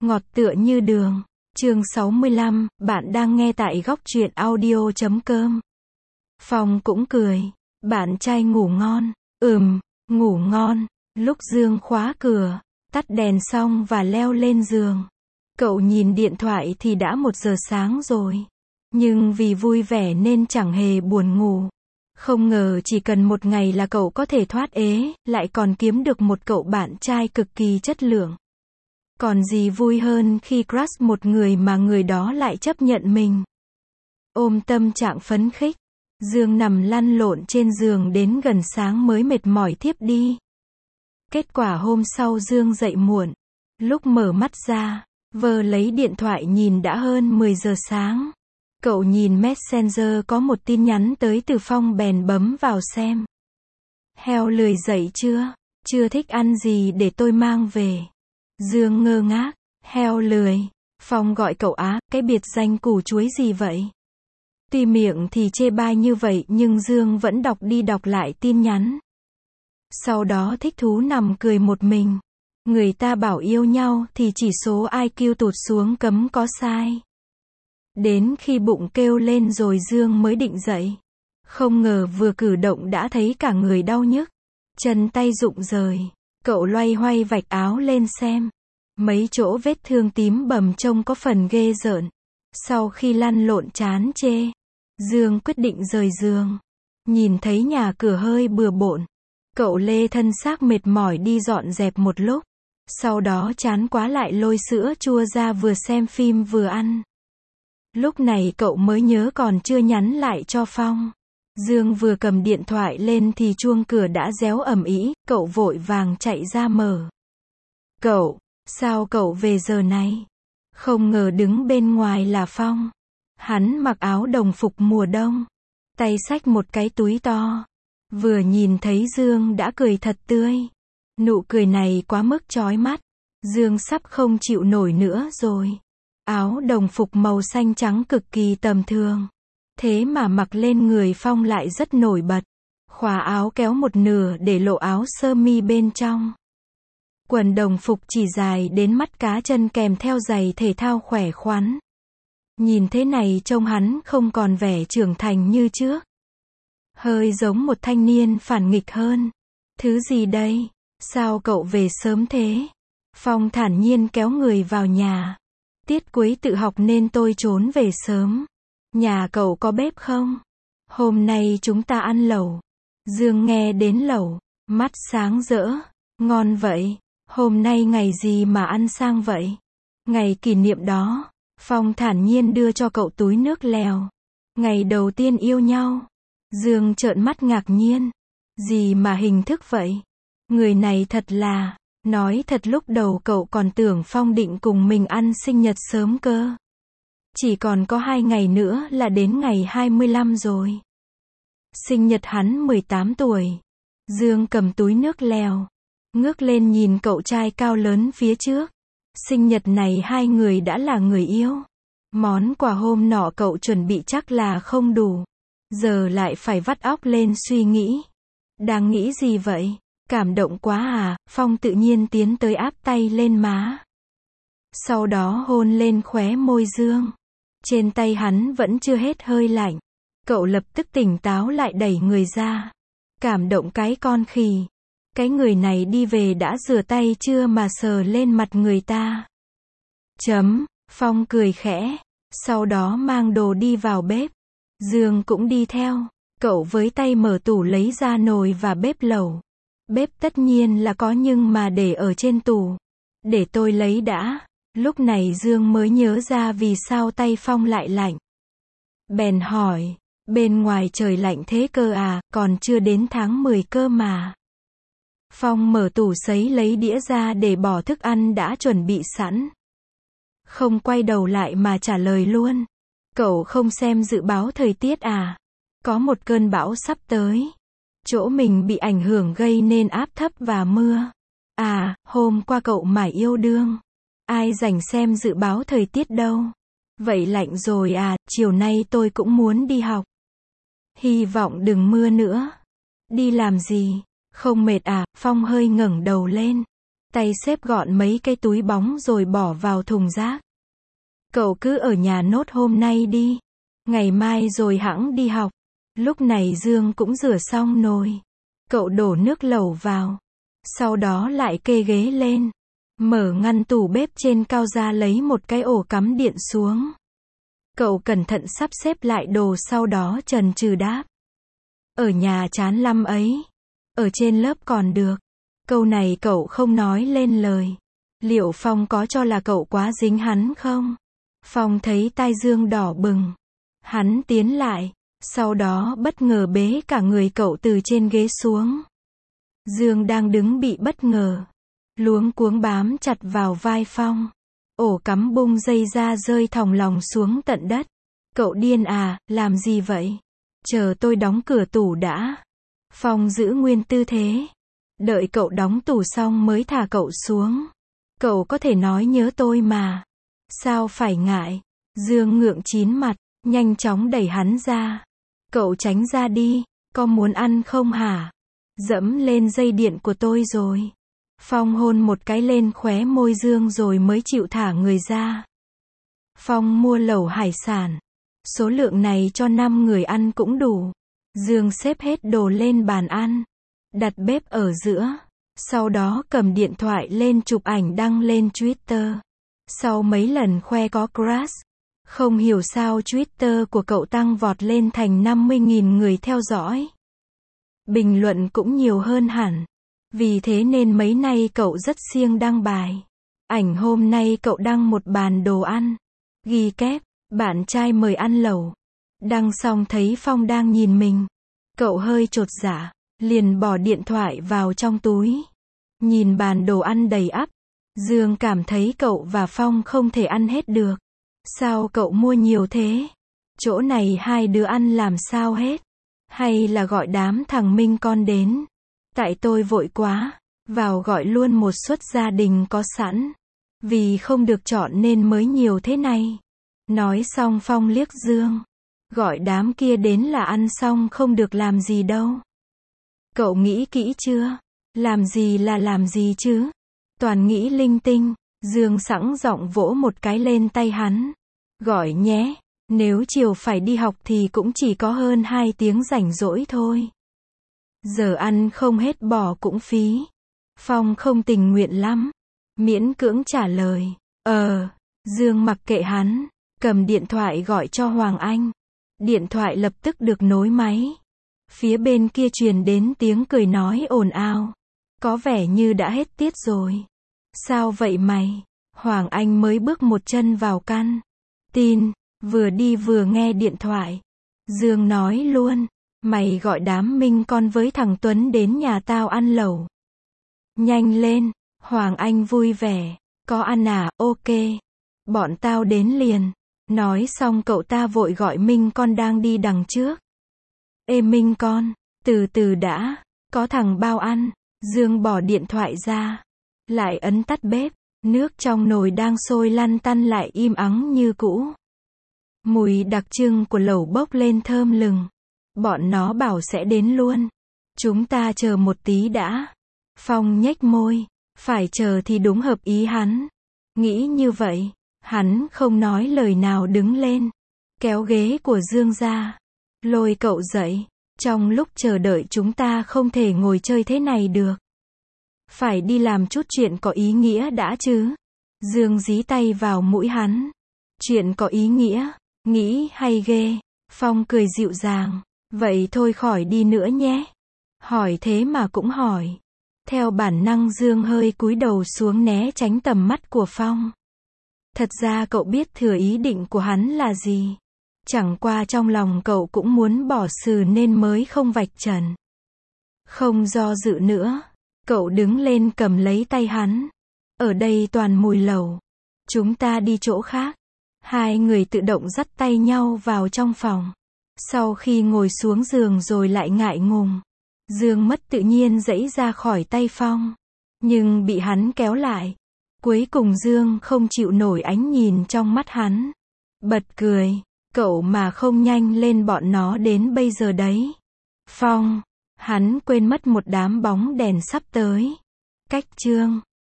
Ngọt tựa như đường. Chương 65, bạn đang nghe tại góc truyện audio.com. Phong cũng cười. Bạn trai ngủ ngon. Ngủ ngon. Lúc Dương khóa cửa, tắt đèn xong và leo lên giường. Cậu nhìn điện thoại thì đã 1 giờ sáng rồi. Nhưng vì vui vẻ nên chẳng hề buồn ngủ. Không ngờ chỉ cần 1 ngày là cậu có thể thoát ế, lại còn kiếm được một cậu bạn trai cực kỳ chất lượng. Còn gì vui hơn khi crush một người mà người đó lại chấp nhận mình. Ôm tâm trạng phấn khích, Dương nằm lăn lộn trên giường đến gần sáng mới mệt mỏi thiếp đi. Kết quả hôm sau Dương dậy muộn. Lúc mở mắt ra, vờ lấy điện thoại nhìn đã hơn 10 giờ sáng. Cậu nhìn Messenger có một tin nhắn tới từ Phong bèn bấm vào xem. Heo lười dậy chưa? Chưa thích ăn gì để tôi mang về? Dương ngơ ngác. Heo lười. Phong gọi cậu á, cái biệt danh củ chuối gì vậy? Tuy miệng thì chê bai như vậy nhưng Dương vẫn đọc đi đọc lại tin nhắn. Sau đó thích thú nằm cười một mình. Người ta bảo yêu nhau thì chỉ số IQ tụt xuống cấm có sai. Đến khi bụng kêu lên rồi Dương mới định dậy. Không ngờ vừa cử động đã thấy cả người đau nhức. Chân tay rụng rời. Cậu loay hoay vạch áo lên xem. Mấy chỗ vết thương tím bầm trông có phần ghê rợn. Sau khi lăn lộn chán chê, Dương quyết định rời giường. Nhìn thấy nhà cửa hơi bừa bộn. Cậu lê thân xác mệt mỏi đi dọn dẹp một lúc. Sau đó chán quá lại lôi sữa chua ra vừa xem phim vừa ăn. Lúc này cậu mới nhớ còn chưa nhắn lại cho Phong. Dương vừa cầm điện thoại lên thì chuông cửa đã réo ầm ĩ, cậu vội vàng chạy ra mở. Cậu, sao cậu về giờ này? Không ngờ đứng bên ngoài là Phong. Hắn mặc áo đồng phục mùa đông, tay xách một cái túi to. Vừa nhìn thấy Dương đã cười thật tươi. Nụ cười này quá mức chói mắt. Dương sắp không chịu nổi nữa rồi. Áo đồng phục màu xanh trắng cực kỳ tầm thường. Thế mà mặc lên người Phong lại rất nổi bật. Khóa áo kéo một nửa để lộ áo sơ mi bên trong. Quần đồng phục chỉ dài đến mắt cá chân kèm theo giày thể thao khỏe khoắn. Nhìn thế này trông hắn không còn vẻ trưởng thành như trước. Hơi giống một thanh niên phản nghịch hơn. Thứ gì đây? Sao cậu về sớm thế? Phong thản nhiên kéo người vào nhà. Tiết cuối tự học nên tôi trốn về sớm. Nhà cậu có bếp không? Hôm nay chúng ta ăn lẩu. Dương nghe đến lẩu, mắt sáng rỡ. Ngon vậy. Hôm nay ngày gì mà ăn sang vậy? Ngày kỷ niệm đó. Phong thản nhiên đưa cho cậu túi nước lèo. Ngày đầu tiên yêu nhau. Dương trợn mắt ngạc nhiên. Gì mà hình thức vậy? Người này thật là... Nói thật lúc đầu cậu còn tưởng Phong định cùng mình ăn sinh nhật sớm cơ. Chỉ còn có 2 ngày nữa là đến ngày 25 rồi. Sinh nhật hắn 18 tuổi. Dương cầm túi nước lèo. Ngước lên nhìn cậu trai cao lớn phía trước. Sinh nhật này hai người đã là người yêu. Món quà hôm nọ cậu chuẩn bị chắc là không đủ. Giờ lại phải vắt óc lên suy nghĩ. Đang nghĩ gì vậy? Cảm động quá à? Phong tự nhiên tiến tới áp tay lên má. Sau đó hôn lên khóe môi Dương. Trên tay hắn vẫn chưa hết hơi lạnh. Cậu lập tức tỉnh táo lại đẩy người ra. Cảm động cái con khỉ. Cái người này đi về đã rửa tay chưa mà sờ lên mặt người ta. Phong cười khẽ. Sau đó mang đồ đi vào bếp. Dương cũng đi theo. Cậu với tay mở tủ lấy ra nồi và bếp lẩu. Bếp tất nhiên là có nhưng mà để ở trên tủ. Để tôi lấy đã. Lúc này Dương mới nhớ ra vì sao tay Phong lại lạnh. Bèn hỏi. Bên ngoài trời lạnh thế cơ à, còn chưa đến tháng 10 cơ mà. Phong mở tủ sấy lấy đĩa ra để bỏ thức ăn đã chuẩn bị sẵn. Không quay đầu lại mà trả lời luôn. Cậu không xem dự báo thời tiết à? Có một cơn bão sắp tới. Chỗ mình bị ảnh hưởng gây nên áp thấp và mưa. À, hôm qua cậu mải yêu đương. Ai rảnh xem dự báo thời tiết đâu. Vậy lạnh rồi à, chiều nay tôi cũng muốn đi học. Hy vọng đừng mưa nữa. Đi làm gì? Không mệt à? Phong hơi ngẩng đầu lên. tay xếp gọn mấy cái túi bóng rồi bỏ vào thùng rác. Cậu cứ ở nhà nốt hôm nay đi. Ngày mai rồi hẵng đi học. Lúc này Dương cũng rửa xong nồi. Cậu đổ nước lẩu vào. Sau đó lại kê ghế lên. Mở ngăn tủ bếp trên cao ra lấy một cái ổ cắm điện xuống. Cậu cẩn thận sắp xếp lại đồ sau đó chần chừ đáp. Ở nhà chán lắm ấy. Ở trên lớp còn được. Câu này cậu không nói lên lời. Liệu Phong có cho là cậu quá dính hắn không? Phong thấy tai Dương đỏ bừng. Hắn tiến lại. Sau đó bất ngờ bế cả người cậu từ trên ghế xuống. Dương đang đứng bị bất ngờ. Luống cuống bám chặt vào vai Phong. Ổ cắm bung dây ra rơi thòng lòng xuống tận đất. Cậu điên à, làm gì vậy? Chờ tôi đóng cửa tủ đã. Phong giữ nguyên tư thế. Đợi cậu đóng tủ xong mới thả cậu xuống. Cậu có thể nói nhớ tôi mà. Sao phải ngại? Dương ngượng chín mặt, nhanh chóng đẩy hắn ra. Cậu tránh ra đi, có muốn ăn không hả? Dẫm lên dây điện của tôi rồi. Phong hôn một cái lên khóe môi Dương rồi mới chịu thả người ra. Phong mua lẩu hải sản. Số lượng này cho 5 người ăn cũng đủ. Dương xếp hết đồ lên bàn ăn. Đặt bếp ở giữa. Sau đó cầm điện thoại lên chụp ảnh đăng lên Twitter. Sau mấy lần khoe có crush, không hiểu sao Twitter của cậu tăng vọt lên thành 50.000 người theo dõi. Bình luận cũng nhiều hơn hẳn. Vì thế nên mấy nay cậu rất siêng đăng bài. Ảnh hôm nay cậu đăng một bàn đồ ăn. Ghi kép, bạn trai mời ăn lẩu. Đăng xong thấy Phong đang nhìn mình. Cậu hơi chột dạ, liền bỏ điện thoại vào trong túi. Nhìn bàn đồ ăn đầy ắp. Dương cảm thấy cậu và Phong không thể ăn hết được. Sao cậu mua nhiều thế? Chỗ này hai đứa ăn làm sao hết? Hay là gọi đám thằng Minh con đến? Tại tôi vội quá, vào gọi luôn một suất gia đình có sẵn. Vì không được chọn nên mới nhiều thế này. Nói xong Phong liếc Dương. Gọi đám kia đến là ăn xong không được làm gì đâu. Cậu nghĩ kỹ chưa? Làm gì là làm gì chứ? Toàn nghĩ linh tinh. Dương sẵn giọng vỗ một cái lên tay hắn. Gọi nhé, nếu chiều phải đi học thì cũng chỉ có hơn 2 tiếng rảnh rỗi thôi. Giờ ăn không hết bỏ cũng phí. Phong không tình nguyện lắm. Miễn cưỡng trả lời. Dương mặc kệ hắn. Cầm điện thoại gọi cho Hoàng Anh. Điện thoại lập tức được nối máy. Phía bên kia truyền đến tiếng cười nói ồn ào. Có vẻ như đã hết tiết rồi. Sao vậy mày? Hoàng Anh mới bước một chân vào căn tin. Vừa đi vừa nghe điện thoại. Dương nói luôn. Mày gọi đám Minh con với thằng Tuấn đến nhà tao ăn lẩu. Nhanh lên. Hoàng Anh vui vẻ. Có ăn à? Ok. Bọn tao đến liền. Nói xong cậu ta vội gọi Minh con đang đi đằng trước. Ê Minh con, từ từ đã. Có thằng bao ăn. Dương bỏ điện thoại ra. Lại ấn tắt bếp. Nước trong nồi đang sôi lăn tăn lại im ắng như cũ. Mùi đặc trưng của lẩu bốc lên thơm lừng. Bọn nó bảo sẽ đến luôn. Chúng ta chờ một tí đã. Phong nhếch môi. Phải chờ thì đúng hợp ý hắn. Nghĩ như vậy, hắn không nói lời nào đứng lên. Kéo ghế của Dương ra. Lôi cậu dậy. Trong lúc chờ đợi chúng ta không thể ngồi chơi thế này được. Phải đi làm chút chuyện có ý nghĩa đã chứ. Dương dí tay vào mũi hắn. Chuyện có ý nghĩa, nghĩ hay ghê. Phong cười dịu dàng. Vậy thôi khỏi đi nữa nhé. Hỏi thế mà cũng hỏi. Theo bản năng Dương hơi cúi đầu xuống né tránh tầm mắt của Phong. Thật ra cậu biết thừa ý định của hắn là gì. Chẳng qua trong lòng cậu cũng muốn bỏ sừ nên mới không vạch trần. Không do dự nữa. Cậu đứng lên cầm lấy tay hắn. Ở đây toàn mùi lẩu. Chúng ta đi chỗ khác. Hai người tự động dắt tay nhau vào trong phòng. Sau khi ngồi xuống giường rồi lại ngại ngùng. Dương mất tự nhiên giãy ra khỏi tay Phong. Nhưng bị hắn kéo lại. Cuối cùng Dương không chịu nổi ánh nhìn trong mắt hắn. Bật cười. Cậu mà không nhanh lên bọn nó đến bây giờ đấy. Phong. Hắn quên mất một đám bóng đèn sắp tới. Cách chương